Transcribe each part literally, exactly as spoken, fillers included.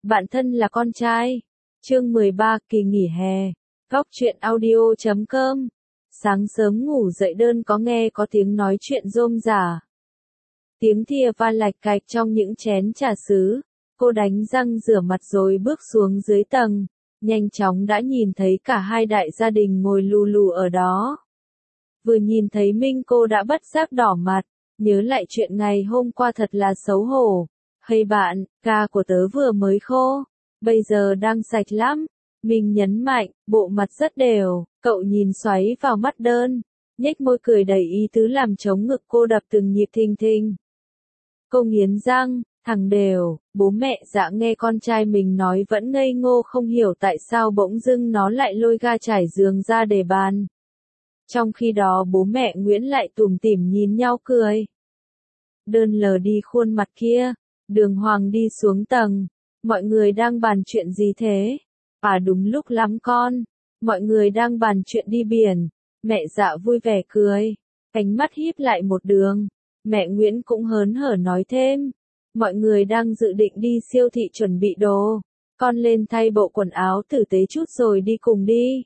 Bạn thân là con trai. Chương mười ba kỳ nghỉ hè. Góc truyện audio chấm com. Sáng sớm ngủ dậy Đơn có nghe có tiếng nói chuyện rôm rả. Tiếng thìa va lạch cạch trong những chén trà sứ. Cô đánh răng rửa mặt rồi bước xuống dưới tầng. Nhanh chóng đã nhìn thấy cả hai đại gia đình ngồi lù lù ở đó. Vừa nhìn thấy Minh cô đã bất giác đỏ mặt. Nhớ lại chuyện ngày hôm qua thật là xấu hổ. Hay bạn, ca của tớ vừa mới khô, bây giờ đang sạch lắm. Mình nhấn mạnh, bộ mặt rất đều, cậu nhìn xoáy vào mắt Đơn, nhếch môi cười đầy ý tứ làm trống ngực cô đập từng nhịp thình thình. Cô nghiến răng, thằng đều, bố mẹ Dạ nghe con trai mình nói vẫn ngây ngô không hiểu tại sao bỗng dưng nó lại lôi ga trải giường ra để bàn. Trong khi đó bố mẹ Nguyễn lại tủm tỉm nhìn nhau cười. Đơn lờ đi khuôn mặt kia. Đường Hoàng đi xuống tầng. Mọi người đang bàn chuyện gì thế? À đúng lúc lắm con. Mọi người đang bàn chuyện đi biển. Mẹ Dạ vui vẻ cười. Cánh mắt híp lại một đường. Mẹ Nguyễn cũng hớn hở nói thêm. Mọi người đang dự định đi siêu thị chuẩn bị đồ. Con lên thay bộ quần áo tử tế chút rồi đi cùng đi.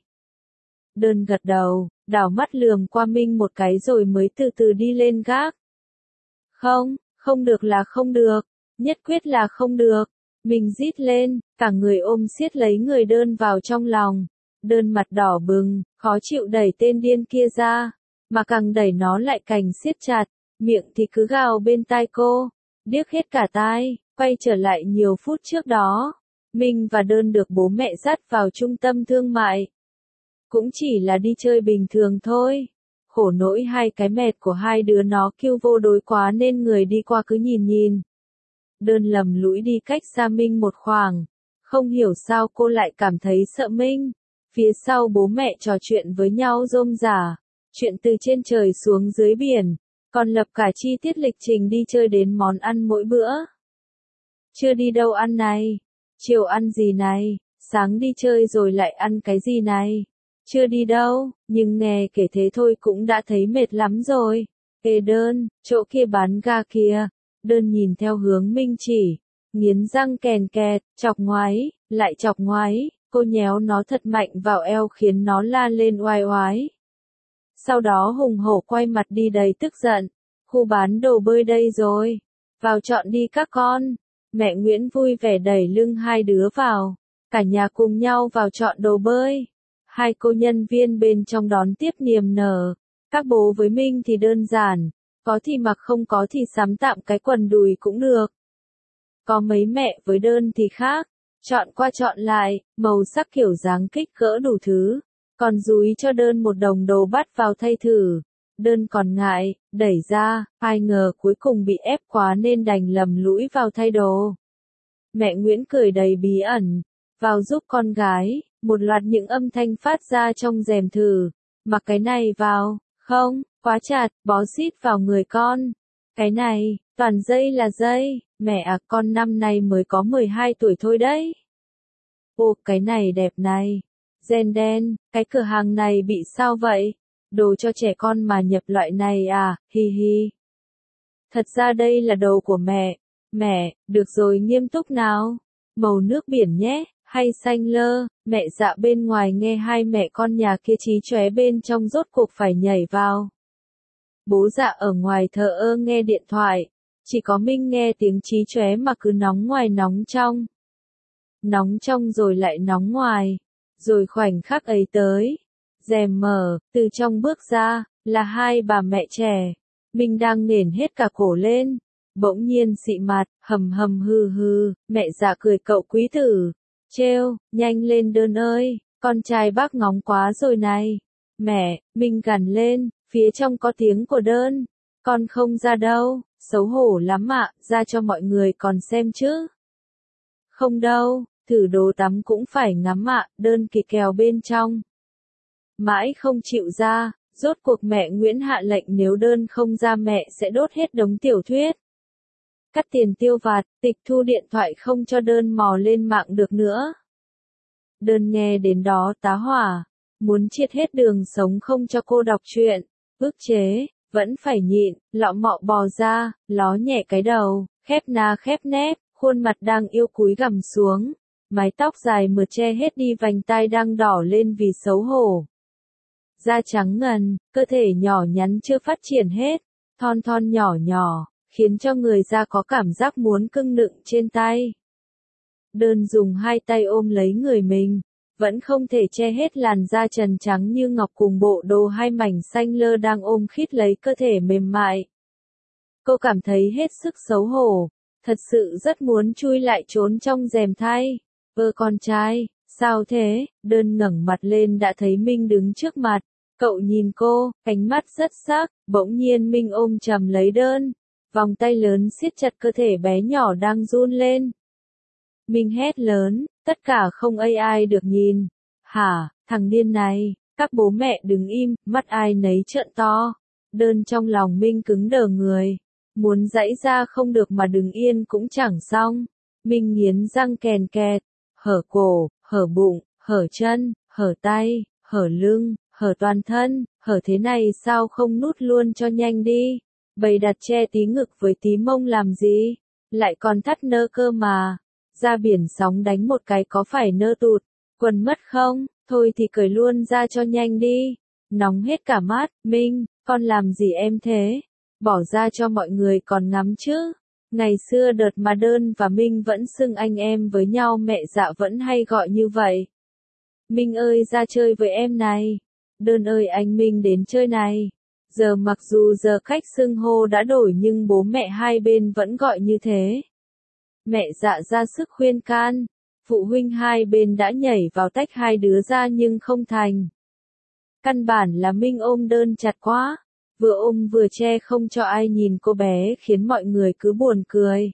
Đơn gật đầu, đảo mắt lườm qua Minh một cái rồi mới từ từ đi lên gác. Không, không được là không được. Nhất quyết là không được. Mình rít lên, cả người ôm siết lấy người Đơn vào trong lòng. Đơn mặt đỏ bừng, khó chịu đẩy tên điên kia ra. Mà càng đẩy nó lại càng siết chặt, miệng thì cứ gào bên tai cô. Điếc hết cả tai, quay trở lại nhiều phút trước đó. Minh và Đơn được bố mẹ dắt vào trung tâm thương mại. Cũng chỉ là đi chơi bình thường thôi. Khổ nỗi hai cái mệt của hai đứa nó kêu vô đối quá nên người đi qua cứ nhìn nhìn. Đơn lầm lũi đi cách xa Minh một khoảng. Không hiểu sao cô lại cảm thấy sợ Minh. Phía sau bố mẹ trò chuyện với nhau rôm rả. Chuyện từ trên trời xuống dưới biển. Còn lập cả chi tiết lịch trình đi chơi đến món ăn mỗi bữa. Chưa đi đâu ăn này. Chiều ăn gì này. Sáng đi chơi rồi lại ăn cái gì này. Chưa đi đâu, nhưng nghe kể thế thôi cũng đã thấy mệt lắm rồi. Ê Đơn, chỗ kia bán ga kia. Đơn nhìn theo hướng Minh chỉ, nghiến răng kèn kẹt, chọc ngoái, lại chọc ngoái, cô nhéo nó thật mạnh vào eo khiến nó la lên oai oái. Sau đó hùng hổ quay mặt đi đầy tức giận, khu bán đồ bơi đây rồi, vào chọn đi các con. Mẹ Nguyễn vui vẻ đẩy lưng hai đứa vào, cả nhà cùng nhau vào chọn đồ bơi. Hai cô nhân viên bên trong đón tiếp niềm nở, các bố với Minh thì đơn giản. Có thì mặc không có thì sắm tạm cái quần đùi cũng được. Có mấy mẹ với Đơn thì khác. Chọn qua chọn lại, màu sắc kiểu dáng kích cỡ đủ thứ. Còn dúi cho Đơn một đồng đồ bắt vào thay thử. Đơn còn ngại, đẩy ra, ai ngờ cuối cùng bị ép quá nên đành lầm lũi vào thay đồ. Mẹ Nguyễn cười đầy bí ẩn. Vào giúp con gái, một loạt những âm thanh phát ra trong rèm thử. Mặc cái này vào, không. Quá chặt, bó xít vào người con. Cái này, toàn dây là dây. Mẹ à, con năm nay mới có mười hai tuổi thôi đấy. Ô, cái này đẹp này. Gen đen, cái cửa hàng này bị sao vậy? Đồ cho trẻ con mà nhập loại này à, hi hi. Thật ra đây là đồ của mẹ. Mẹ, được rồi nghiêm túc nào. Màu nước biển nhé, hay xanh lơ. Mẹ Dạ bên ngoài nghe hai mẹ con nhà kia chí chóe bên trong rốt cuộc phải nhảy vào. Bố Dạ ở ngoài thờ ơ nghe điện thoại, chỉ có Minh nghe tiếng chí chóe mà cứ nóng ngoài nóng trong. Nóng trong rồi lại nóng ngoài, rồi khoảnh khắc ấy tới. Rèm mở, từ trong bước ra, là hai bà mẹ trẻ. Minh đang nghển hết cả cổ lên, bỗng nhiên xị mặt, hầm hầm hừ hừ, mẹ Dạ cười cậu quý tử. Trêu, nhanh lên Đơn ơi, con trai bác ngóng quá rồi này. Mẹ, Minh gằn lên. Phía trong có tiếng của Đơn. Con không ra đâu, xấu hổ lắm ạ, ra cho mọi người còn xem chứ. Không đâu, thử đồ tắm cũng phải ngắm ạ, Đơn kỳ kèo bên trong. Mãi không chịu ra, rốt cuộc mẹ Nguyễn hạ lệnh nếu Đơn không ra mẹ sẽ đốt hết đống tiểu thuyết. Cắt tiền tiêu vặt, tịch thu điện thoại không cho Đơn mò lên mạng được nữa. Đơn nghe đến đó tá hỏa, muốn triệt hết đường sống không cho cô đọc truyện. Ức chế, vẫn phải nhịn, lọ mọ bò ra, ló nhẹ cái đầu, khép na khép nép, khuôn mặt đang yêu cúi gằm xuống, mái tóc dài mượt che hết đi vành tai đang đỏ lên vì xấu hổ. Da trắng ngần, cơ thể nhỏ nhắn chưa phát triển hết, thon thon nhỏ nhỏ, khiến cho người da có cảm giác muốn cưng nựng trên tay. Đơn dùng hai tay ôm lấy người mình, vẫn không thể che hết làn da trần trắng như ngọc cùng bộ đồ hai mảnh xanh lơ đang ôm khít lấy cơ thể mềm mại. Cô cảm thấy hết sức xấu hổ, thật sự rất muốn chui lại trốn trong rèm thay. Ơ con trai, sao thế? Đơn ngẩng mặt lên đã thấy Minh đứng trước mặt. Cậu nhìn cô, ánh mắt rất sắc, bỗng nhiên Minh ôm chầm lấy Đơn. Vòng tay lớn siết chặt cơ thể bé nhỏ đang run lên. Minh hét lớn, tất cả không ai ai được nhìn. Hả, thằng điên này, các bố mẹ đứng im, mắt ai nấy trợn to. Đơn trong lòng Minh cứng đờ người. Muốn giãy ra không được mà đứng yên cũng chẳng xong. Minh nghiến răng kèn kẹt, hở cổ, hở bụng, hở chân, hở tay, hở lưng, hở toàn thân, hở thế này sao không nút luôn cho nhanh đi. Bày đặt che tí ngực với tí mông làm gì, lại còn thắt nơ cơ mà. Ra biển sóng đánh một cái có phải nơ tụt, quần mất không, thôi thì cởi luôn ra cho nhanh đi. Nóng hết cả mắt, Minh, con làm gì em thế? Bỏ ra cho mọi người còn ngắm chứ. Ngày xưa đợt mà Đơn và Minh vẫn xưng anh em với nhau mẹ Dạ vẫn hay gọi như vậy. Minh ơi ra chơi với em này. Đơn ơi anh Minh đến chơi này. Giờ mặc dù giờ cách xưng hô đã đổi nhưng bố mẹ hai bên vẫn gọi như thế. Mẹ Dạ ra sức khuyên can. Phụ huynh hai bên đã nhảy vào tách hai đứa ra nhưng không thành. Căn bản là Minh ôm Đơn chặt quá. Vừa ôm vừa che không cho ai nhìn cô bé khiến mọi người cứ buồn cười.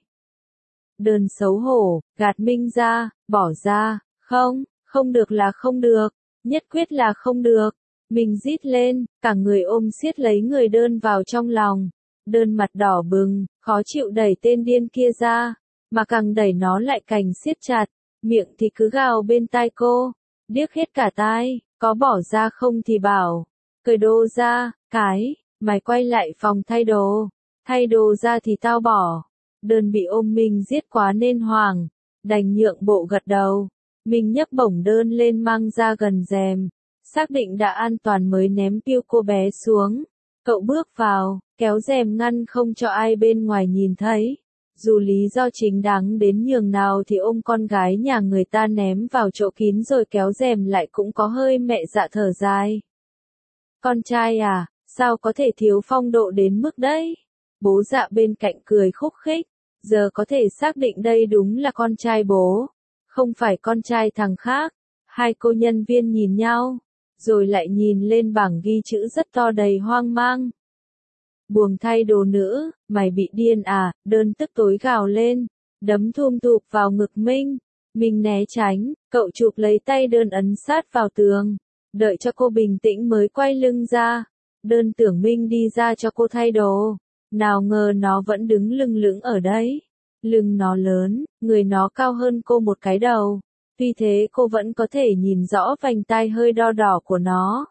Đơn xấu hổ, gạt Minh ra, bỏ ra, không, không được là không được, nhất quyết là không được. Minh rít lên, cả người ôm siết lấy người Đơn vào trong lòng. Đơn mặt đỏ bừng, khó chịu đẩy tên điên kia ra, mà càng đẩy nó lại càng siết chặt, miệng thì cứ gào bên tai cô, điếc hết cả tai, có bỏ ra không thì bảo, cởi đồ ra, cái. Mày quay lại phòng thay đồ, thay đồ ra thì tao bỏ. Đơn bị ôm Minh giết quá nên hoảng, đành nhượng bộ gật đầu. Minh nhấc bổng Đơn lên mang ra gần rèm, xác định đã an toàn mới ném piu cô bé xuống. Cậu bước vào, kéo rèm ngăn không cho ai bên ngoài nhìn thấy. Dù lý do chính đáng đến nhường nào thì ôm con gái nhà người ta ném vào chỗ kín rồi kéo rèm lại cũng có hơi mẹ Dạ thở dài. Con trai à? Sao có thể thiếu phong độ đến mức đấy? Bố Dạ bên cạnh cười khúc khích, giờ có thể xác định đây đúng là con trai bố, không phải con trai thằng khác. Hai cô nhân viên nhìn nhau, rồi lại nhìn lên bảng ghi chữ rất to đầy hoang mang. Buồng thay đồ nữ, mày bị điên à? Đơn tức tối gào lên, đấm thum thụp vào ngực Minh. Minh né tránh, cậu chụp lấy tay Đơn ấn sát vào tường, đợi cho cô bình tĩnh mới quay lưng ra. Đơn tưởng Minh đi ra cho cô thay đồ, nào ngờ nó vẫn đứng lưng lững ở đấy. Lưng nó lớn, người nó cao hơn cô một cái đầu, tuy thế cô vẫn có thể nhìn rõ vành tai hơi đo đỏ của nó.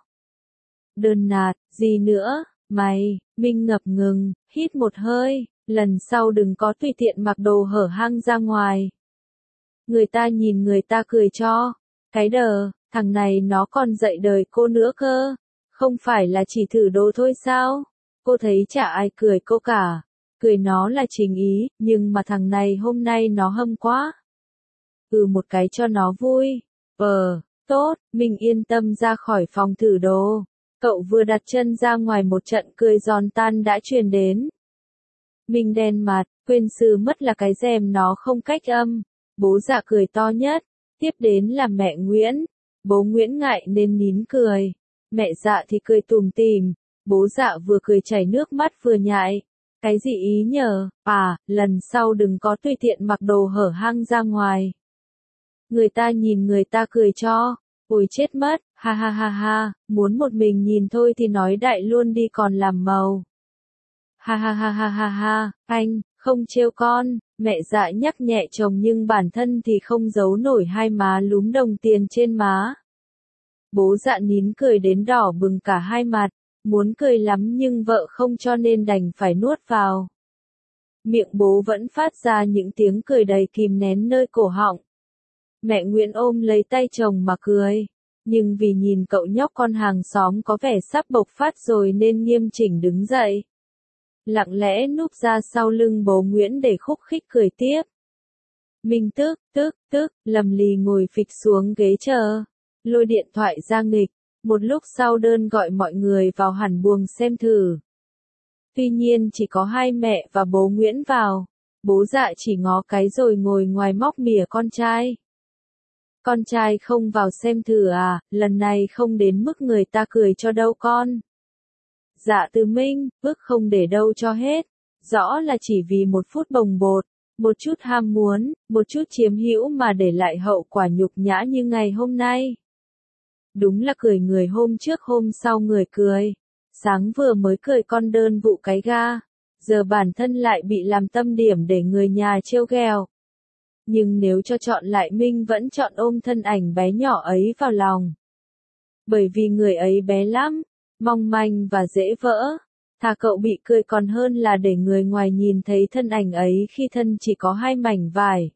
Đơn nạt, gì nữa, mày, Minh ngập ngừng, hít một hơi, lần sau đừng có tùy tiện mặc đồ hở hang ra ngoài. Người ta nhìn người ta cười cho, cái đờ, thằng này nó còn dạy đời cô nữa cơ. Không phải là chỉ thử đồ thôi sao? Cô thấy chả ai cười cô cả. Cười nó là chính ý, nhưng mà thằng này hôm nay nó hâm quá. Ừ một cái cho nó vui. Ờ, tốt, mình yên tâm ra khỏi phòng thử đồ. Cậu vừa đặt chân ra ngoài một trận cười giòn tan đã truyền đến. Mình đen mặt, quên sư mất là cái rèm nó không cách âm. Bố Dạ cười to nhất. Tiếp đến là mẹ Nguyễn. Bố Nguyễn ngại nên nín cười. Mẹ Dạ thì cười tùm tìm, bố Dạ vừa cười chảy nước mắt vừa nhại. Cái gì ý nhờ, à, lần sau đừng có tùy tiện mặc đồ hở hang ra ngoài. Người ta nhìn người ta cười cho, ôi chết mất, ha ha ha ha, muốn một mình nhìn thôi thì nói đại luôn đi còn làm màu. Ha ha ha ha ha ha, anh, không trêu con, mẹ Dạ nhắc nhẹ chồng nhưng bản thân thì không giấu nổi hai má lúm đồng tiền trên má. Bố Dạ nín cười đến đỏ bừng cả hai mặt, muốn cười lắm nhưng vợ không cho nên đành phải nuốt vào. Miệng bố vẫn phát ra những tiếng cười đầy kìm nén nơi cổ họng. Mẹ Nguyễn ôm lấy tay chồng mà cười. Nhưng vì nhìn cậu nhóc con hàng xóm có vẻ sắp bộc phát rồi nên nghiêm chỉnh đứng dậy. Lặng lẽ núp ra sau lưng bố Nguyễn để khúc khích cười tiếp. Minh tức, tức, tức, lầm lì ngồi phịch xuống ghế chờ. Lôi điện thoại ra nghịch. Một lúc sau đơn gọi mọi người vào hẳn buồng xem thử. Tuy nhiên chỉ có hai mẹ và bố Nguyễn vào. Bố Dạ chỉ ngó cái rồi ngồi ngoài móc mỉa con trai. Con trai không vào xem thử à, lần này không đến mức người ta cười cho đâu con. Dạ Từ Minh, bước không để đâu cho hết. Rõ là chỉ vì một phút bồng bột, một chút ham muốn, một chút chiếm hữu mà để lại hậu quả nhục nhã như ngày hôm nay. Đúng là cười người hôm trước hôm sau người cười. Sáng vừa mới cười con đơn vụ cái ga, giờ bản thân lại bị làm tâm điểm để người nhà trêu ghẹo. Nhưng nếu cho chọn lại Minh vẫn chọn ôm thân ảnh bé nhỏ ấy vào lòng. Bởi vì người ấy bé lắm, mong manh và dễ vỡ. Thà cậu bị cười còn hơn là để người ngoài nhìn thấy thân ảnh ấy khi thân chỉ có hai mảnh vải.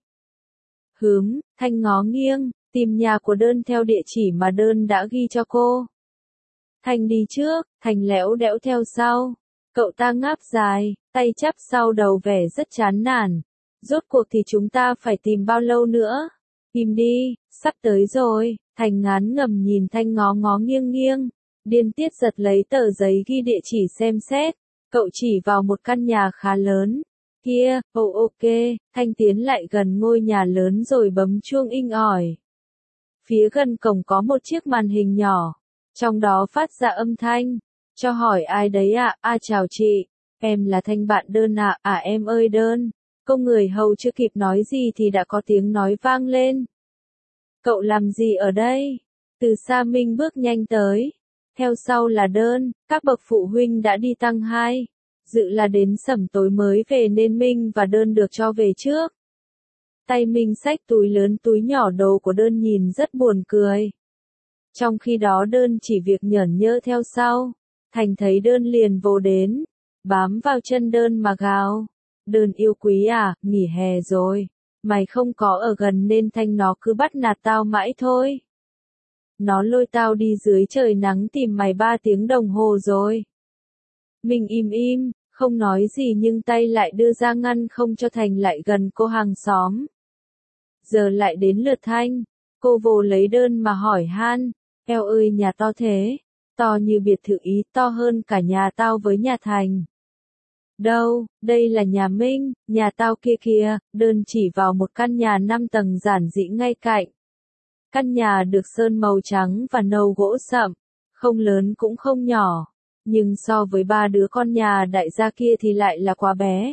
Hướm, Thanh ngó nghiêng, tìm nhà của đơn theo địa chỉ mà đơn đã ghi cho cô. Thanh đi trước, Thành lẽo đẽo theo sau. Cậu ta ngáp dài, tay chắp sau đầu vẻ rất chán nản. Rốt cuộc thì chúng ta phải tìm bao lâu nữa? Im đi, sắp tới rồi. Thành ngán ngầm nhìn Thanh ngó ngó nghiêng nghiêng. Điên tiết giật lấy tờ giấy ghi địa chỉ xem xét. Cậu chỉ vào một căn nhà khá lớn. Kia, oh ok, Thanh tiến lại gần ngôi nhà lớn rồi bấm chuông inh ỏi. Phía gần cổng có một chiếc màn hình nhỏ. Trong đó phát ra âm thanh. Cho hỏi ai đấy ạ? À? À chào chị. Em là Thanh bạn Đơn ạ. À? À em ơi Đơn. Cô người hầu chưa kịp nói gì thì đã có tiếng nói vang lên. Cậu làm gì ở đây? Từ xa Minh bước nhanh tới. Theo sau là Đơn. Các bậc phụ huynh đã đi tăng hai. Dự là đến sẩm tối mới về nên Minh và Đơn được cho về trước. Tay Minh xách túi lớn túi nhỏ đồ của Đơn nhìn rất buồn cười. Trong khi đó Đơn chỉ việc nhởn nhơ theo sau. Thành thấy Đơn liền vồ đến. Bám vào chân Đơn mà gào. Đơn yêu quý à, nghỉ hè rồi. Mày không có ở gần nên Thanh nó cứ bắt nạt tao mãi thôi. Nó lôi tao đi dưới trời nắng tìm mày ba tiếng đồng hồ rồi. Mình im im, không nói gì nhưng tay lại đưa ra ngăn không cho Thành lại gần cô hàng xóm. Giờ lại đến lượt Thanh. Cô vồ lấy Đơn mà hỏi han. Eo ơi nhà to thế. To như biệt thự Ý, to hơn cả nhà tao với nhà Thành. Đâu, đây là nhà Minh, nhà tao kia kìa. Đơn chỉ vào một căn nhà năm tầng giản dị ngay cạnh. Căn nhà được sơn màu trắng và nâu gỗ sậm, không lớn cũng không nhỏ, nhưng so với ba đứa con nhà đại gia kia thì lại là quá bé.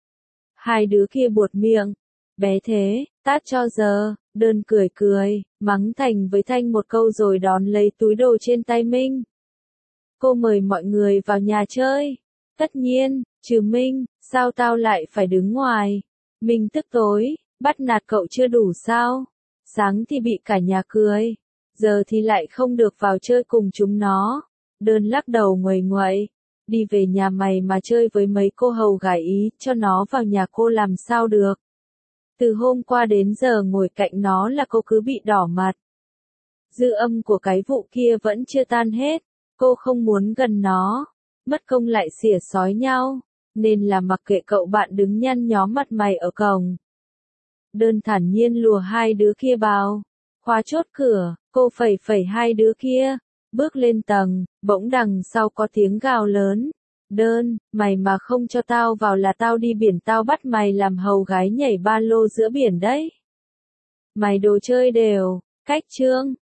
Hai đứa kia buột miệng, bé thế, tát cho giờ. Đơn cười cười, mắng Thành với Thanh một câu rồi đón lấy túi đồ trên tay Minh. Cô mời mọi người vào nhà chơi. Tất nhiên, trừ Minh, sao tao lại phải đứng ngoài? Minh tức tối, bắt nạt cậu chưa đủ sao? Sáng thì bị cả nhà cười, giờ thì lại không được vào chơi cùng chúng nó. Đơn lắc đầu nguầy nguậy, đi về nhà mày mà chơi với mấy cô hầu gái Ý, cho nó vào nhà cô làm sao được. Từ hôm qua đến giờ ngồi cạnh nó là cô cứ bị đỏ mặt. Dư âm của cái vụ kia vẫn chưa tan hết, cô không muốn gần nó, mất công lại xỉa xói nhau, nên là mặc kệ cậu bạn đứng nhăn nhó mặt mày ở cổng. Đơn thản nhiên lùa hai đứa kia vào, khóa chốt cửa, cô phẩy phẩy hai đứa kia, bước lên tầng, bỗng đằng sau có tiếng gào lớn. Đơn, mày mà không cho tao vào là tao đi biển tao bắt mày làm hầu gái nhảy ba lô giữa biển đấy. Mày đồ chơi đều, cách chương.